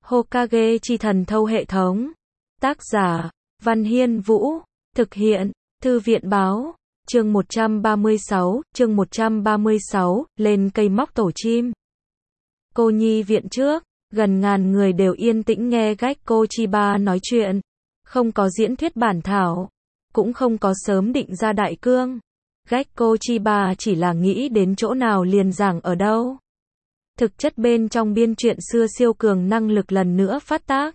Hokage chi thần thâu hệ thống. Tác giả, Văn Hiên Vũ. Thực hiện, Thư viện báo. Chương 136, lên cây móc tổ chim. Cô nhi viện trước, gần ngàn người đều yên tĩnh nghe Gekko Chiba nói chuyện. Không có diễn thuyết bản thảo, cũng không có sớm định ra đại cương. Gekko Chiba chỉ là nghĩ đến chỗ nào liền giảng ở đâu. Thực chất bên trong biên truyện xưa siêu cường năng lực lần nữa phát tác.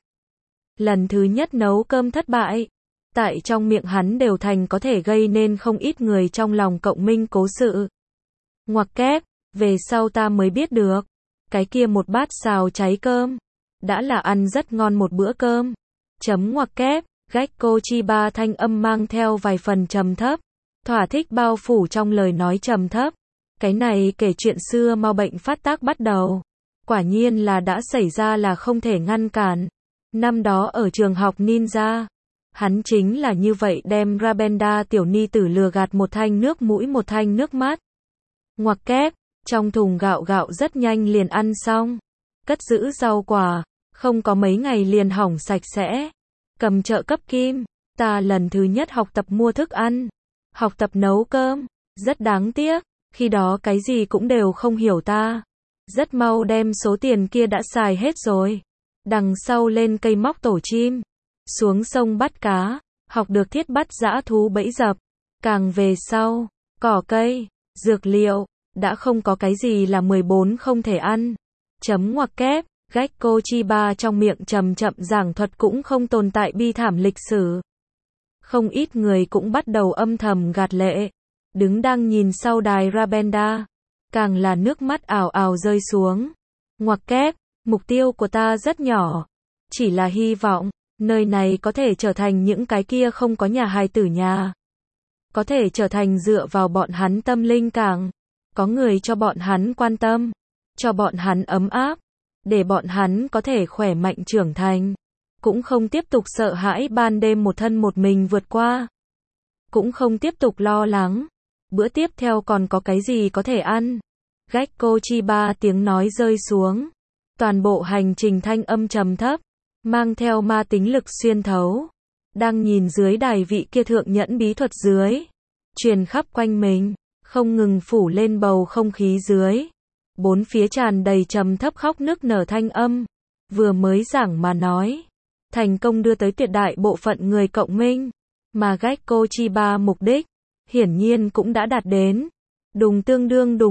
Lần thứ nhất nấu cơm thất bại, tại trong miệng hắn đều thành có thể gây nên không ít người trong lòng cộng minh cố sự. Ngoặc kép, về sau ta mới biết được, cái kia một bát xào cháy cơm, đã là ăn rất ngon một bữa cơm. Chấm ngoặc kép, Gekko Chiba thanh âm mang theo vài phần trầm thấp, thỏa thích bao phủ trong lời nói trầm thấp. Cái này kể chuyện xưa mau bệnh phát tác bắt đầu. Quả nhiên là đã xảy ra là không thể ngăn cản. Năm đó ở trường học ninja, hắn chính là như vậy đem Rabenda tiểu ni tử lừa gạt một thanh nước mũi một thanh nước mắt. Ngoặc kép, trong thùng gạo rất nhanh liền ăn xong. Cất giữ rau quả, không có mấy ngày liền hỏng sạch sẽ. Cầm trợ cấp kim, ta lần thứ nhất học tập mua thức ăn, học tập nấu cơm, rất đáng tiếc. Khi đó cái gì cũng đều không hiểu ta. Rất mau đem số tiền kia đã xài hết rồi. Đằng sau lên cây móc tổ chim. Xuống sông bắt cá. Học được thiết bắt dã thú bẫy dập. Càng về sau, cỏ cây, dược liệu, đã không có cái gì là 14 không thể ăn. Chấm ngoặc kép, Gekko Chiba trong miệng chậm giảng thuật cũng không tồn tại bi thảm lịch sử. Không ít người cũng bắt đầu âm thầm gạt lệ. Đứng đang nhìn sau đài Rabenda, càng là nước mắt ào rơi xuống. Ngoặc kép, mục tiêu của ta rất nhỏ, chỉ là hy vọng, nơi này có thể trở thành những cái kia không có nhà hài tử nhà. Có thể trở thành dựa vào bọn hắn tâm linh cảng, có người cho bọn hắn quan tâm, cho bọn hắn ấm áp, để bọn hắn có thể khỏe mạnh trưởng thành. Cũng không tiếp tục sợ hãi ban đêm một thân một mình vượt qua. Cũng không tiếp tục lo lắng. Bữa tiếp theo còn có cái gì có thể ăn? Gekko Chiba tiếng nói rơi xuống. Toàn bộ hành trình thanh âm trầm thấp, mang theo ma tính lực xuyên thấu. Đang nhìn dưới đài vị kia thượng nhẫn bí thuật dưới. Truyền khắp quanh mình, không ngừng phủ lên bầu không khí dưới. Bốn phía tràn đầy trầm thấp khóc nức nở thanh âm. Vừa mới giảng mà nói. Thành công đưa tới tuyệt đại bộ phận người cộng minh. Mà Gekko Chiba mục đích hiển nhiên cũng đã đạt đến. Đùng tương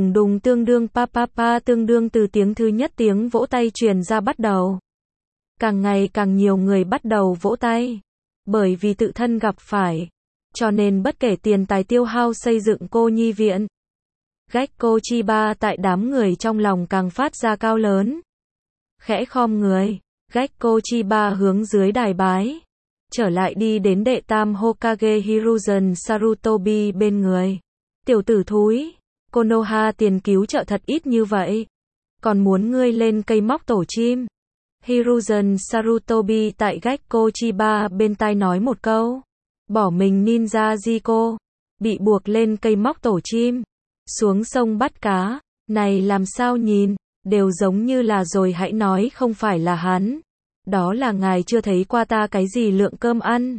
đương pa tương đương từ tiếng thứ nhất tiếng vỗ tay truyền ra bắt đầu. Càng ngày càng nhiều người bắt đầu vỗ tay. Bởi vì tự thân gặp phải. Cho nên bất kể tiền tài tiêu hao xây dựng cô nhi viện. Gekko Chiba tại đám người trong lòng càng phát ra cao lớn. Khẽ khom người, Gekko Chiba hướng dưới đài bái. Trở lại đi đến đệ tam Hokage Hiruzen Sarutobi bên người. Tiểu tử thúi, Konoha tiền cứu trợ thật ít như vậy. Còn muốn ngươi lên cây móc tổ chim. Hiruzen Sarutobi tại Gekko Chiba bên tai nói một câu. Bỏ mình ninja Jiko. Bị buộc lên cây móc tổ chim. Xuống sông bắt cá. Này làm sao nhìn, đều giống như là rồi hãy nói không phải là hắn. Đó là ngài chưa thấy qua ta cái gì lượng cơm ăn.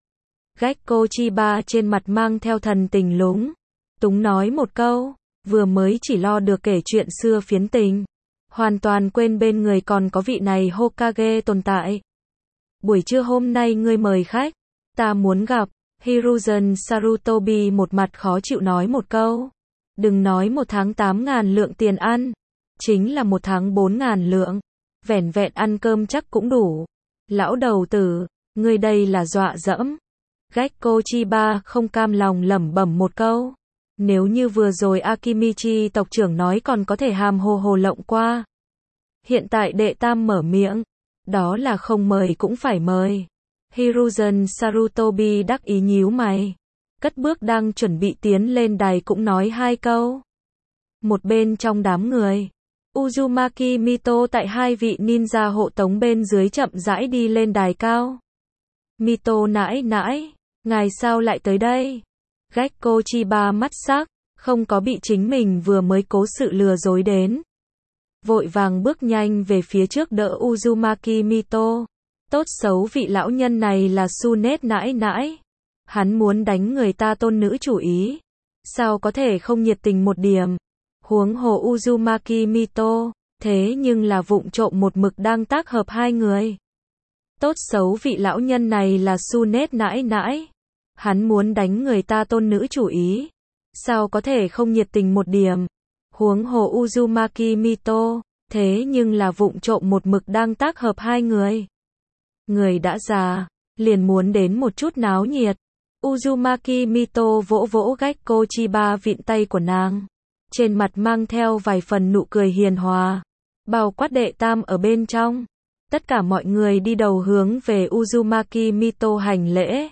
Gekko Chiba trên mặt mang theo thần tình lúng túng nói một câu, vừa mới chỉ lo được kể chuyện xưa phiến tình. Hoàn toàn quên bên người còn có vị này Hokage tồn tại. Buổi trưa hôm nay ngươi mời khách, ta muốn gặp. Hiruzen Sarutobi một mặt khó chịu nói một câu. Đừng nói một tháng 8.000 lượng tiền ăn, chính là một tháng 4.000 lượng. Vẻn vẹn ăn cơm chắc cũng đủ. Lão đầu tử, ngươi đây là dọa dẫm. Gekko Chiba không cam lòng lẩm bẩm một câu. Nếu như vừa rồi Akimichi tộc trưởng nói còn có thể hàm hồ lộng qua. Hiện tại đệ tam mở miệng. Đó là không mời cũng phải mời. Hiruzen Sarutobi đắc ý nhíu mày. Cất bước đang chuẩn bị tiến lên đài cũng nói hai câu. Một bên trong đám người. Uzumaki Mito tại hai vị ninja hộ tống bên dưới chậm rãi đi lên đài cao. Mito nãi, ngài sao lại tới đây? Gekko Chiba mắt sắc, không có bị chính mình vừa mới cố sự lừa dối đến. vội vàng bước nhanh về phía trước đỡ Uzumaki Mito. Tốt xấu vị lão nhân này là Tsunet nãi nãi. Hắn muốn đánh người ta tôn nữ chủ ý. Sao có thể không nhiệt tình một điểm. Huống hồ Uzumaki Mito, thế nhưng là vụng trộm một mực đang tác hợp hai người. Tốt xấu vị lão nhân này là Tsunet nãi nãi. Hắn muốn đánh người ta tôn nữ chủ ý. Sao có thể không nhiệt tình một điểm. Huống hồ Uzumaki Mito, thế nhưng là vụng trộm một mực đang tác hợp hai người. Người đã già, liền muốn đến một chút náo nhiệt. Uzumaki Mito vỗ vỗ Gekko Chiba vịn tay của nàng. Trên mặt mang theo vài phần nụ cười hiền hòa. Bao quát đệ tam ở bên trong. Tất cả mọi người đi đầu hướng về Uzumaki Mito hành lễ.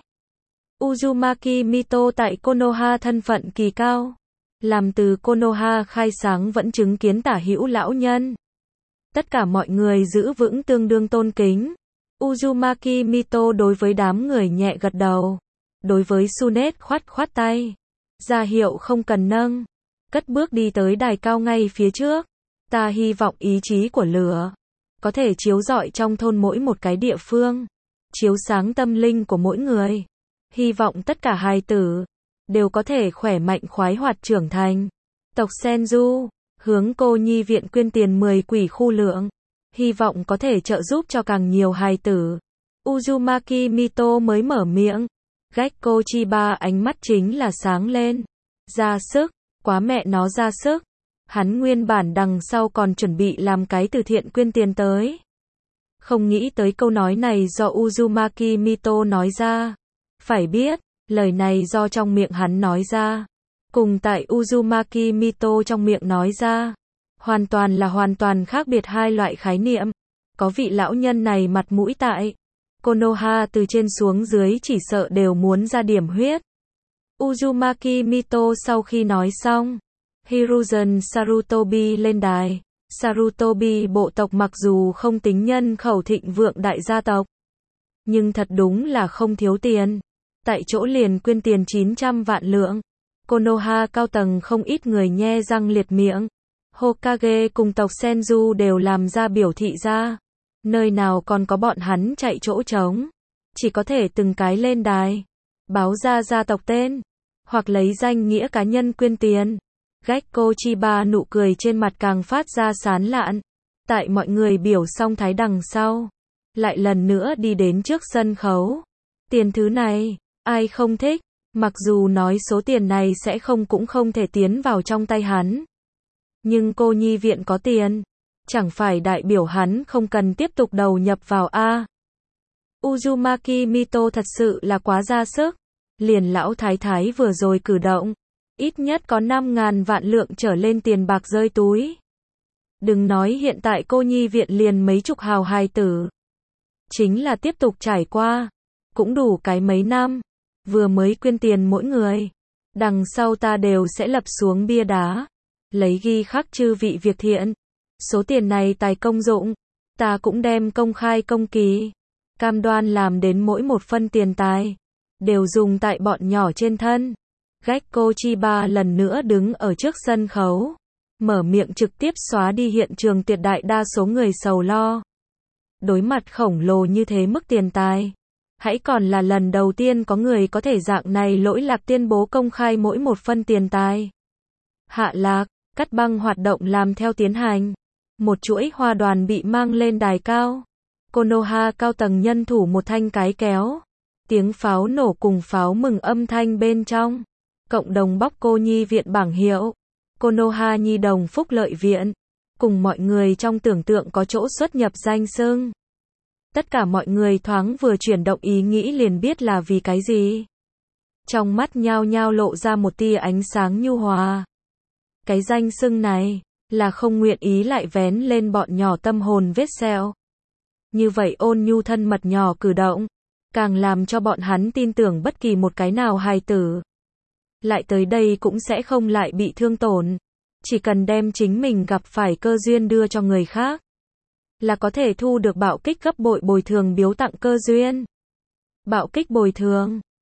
Uzumaki Mito tại Konoha thân phận kỳ cao. Làm từ Konoha khai sáng vẫn chứng kiến tả hữu lão nhân. Tất cả mọi người giữ vững tương đương tôn kính. Uzumaki Mito đối với đám người nhẹ gật đầu. Đối với Tsunet khoát khoát tay. Ra hiệu không cần nâng. Cất bước đi tới đài cao ngay phía trước. Ta hy vọng ý chí của lửa có thể chiếu rọi trong thôn mỗi một cái địa phương. Chiếu sáng tâm linh của mỗi người. Hy vọng tất cả hài tử đều có thể khỏe mạnh khoái hoạt trưởng thành. Tộc Senju hướng cô nhi viện quyên tiền 10 quỷ khu lượng. Hy vọng có thể trợ giúp cho càng nhiều hài tử. Uzumaki Mito mới mở miệng. Gekko Chiba ánh mắt chính là sáng lên. Ra sức, quá mẹ nó ra sức. Hắn nguyên bản đằng sau còn chuẩn bị làm cái từ thiện quyên tiền tới. Không nghĩ tới câu nói này do Uzumaki Mito nói ra. Phải biết, lời này do trong miệng hắn nói ra. Cùng tại Uzumaki Mito trong miệng nói ra. Hoàn toàn khác biệt hai loại khái niệm. Có vị lão nhân này mặt mũi tại Konoha từ trên xuống dưới chỉ sợ đều muốn ra điểm huyết. Uzumaki Mito sau khi nói xong. Hiruzen Sarutobi lên đài. Sarutobi bộ tộc mặc dù không tính nhân khẩu thịnh vượng đại gia tộc. Nhưng thật đúng là không thiếu tiền. Tại chỗ liền quyên tiền 900 vạn lượng. Konoha cao tầng không ít người nhe răng liệt miệng. Hokage cùng tộc Senju đều làm ra biểu thị ra. Nơi nào còn có bọn hắn chạy chỗ trống. Chỉ có thể từng cái lên đài. Báo ra gia tộc tên. Hoặc lấy danh nghĩa cá nhân quyên tiền. Gekko Chiba nụ cười trên mặt càng phát ra sán lạn. Tại mọi người biểu xong thái đằng sau. Lại lần nữa đi đến trước sân khấu. Tiền thứ này, ai không thích. Mặc dù nói số tiền này sẽ cũng không thể tiến vào trong tay hắn. Nhưng cô nhi viện có tiền. Chẳng phải đại biểu hắn không cần tiếp tục đầu nhập vào A. Uzumaki Mito thật sự là quá ra sức. Liền lão thái thái vừa rồi cử động. Ít nhất có 5.000 vạn lượng trở lên tiền bạc rơi túi. Đừng nói hiện tại cô nhi viện liền mấy chục hào hài tử. Chính là tiếp tục trải qua. Cũng đủ cái mấy năm. Vừa mới quyên tiền mỗi người. Đằng sau ta đều sẽ lập xuống bia đá. Lấy ghi khắc chư vị việc thiện. Số tiền này tài công dụng. Ta cũng đem công khai công ký. Cam đoan làm đến mỗi một phân tiền tài. Đều dùng tại bọn nhỏ trên thân. Gekko Chiba lần nữa đứng ở trước sân khấu. Mở miệng trực tiếp xóa đi hiện trường tuyệt đại đa số người sầu lo. Đối mặt khổng lồ như thế mức tiền tài. Hãy còn là lần đầu tiên có người có thể dạng này lỗi lạc tuyên bố công khai mỗi một phân tiền tài. Hạ lạc, cắt băng hoạt động làm theo tiến hành. Một chuỗi hoa đoàn bị mang lên đài cao. Konoha cao tầng nhân thủ một thanh cái kéo. Tiếng pháo nổ cùng pháo mừng âm thanh bên trong. Cộng đồng bóc cô nhi viện bảng hiệu. Konoha nhi đồng phúc lợi viện. Cùng mọi người trong tưởng tượng có chỗ xuất nhập danh xưng. Tất cả mọi người thoáng vừa chuyển động ý nghĩ liền biết là vì cái gì. Trong mắt nhao nhao lộ ra một tia ánh sáng nhu hòa. Cái danh xưng này, là không nguyện ý lại vén lên bọn nhỏ tâm hồn vết sẹo. Như vậy ôn nhu thân mật nhỏ cử động, càng làm cho bọn hắn tin tưởng bất kỳ một cái nào hài tử. Lại tới đây cũng sẽ không lại bị thương tổn. Chỉ cần đem chính mình gặp phải cơ duyên đưa cho người khác. Là có thể thu được bạo kích gấp bội bồi thường biếu tặng cơ duyên. Bạo kích bồi thường.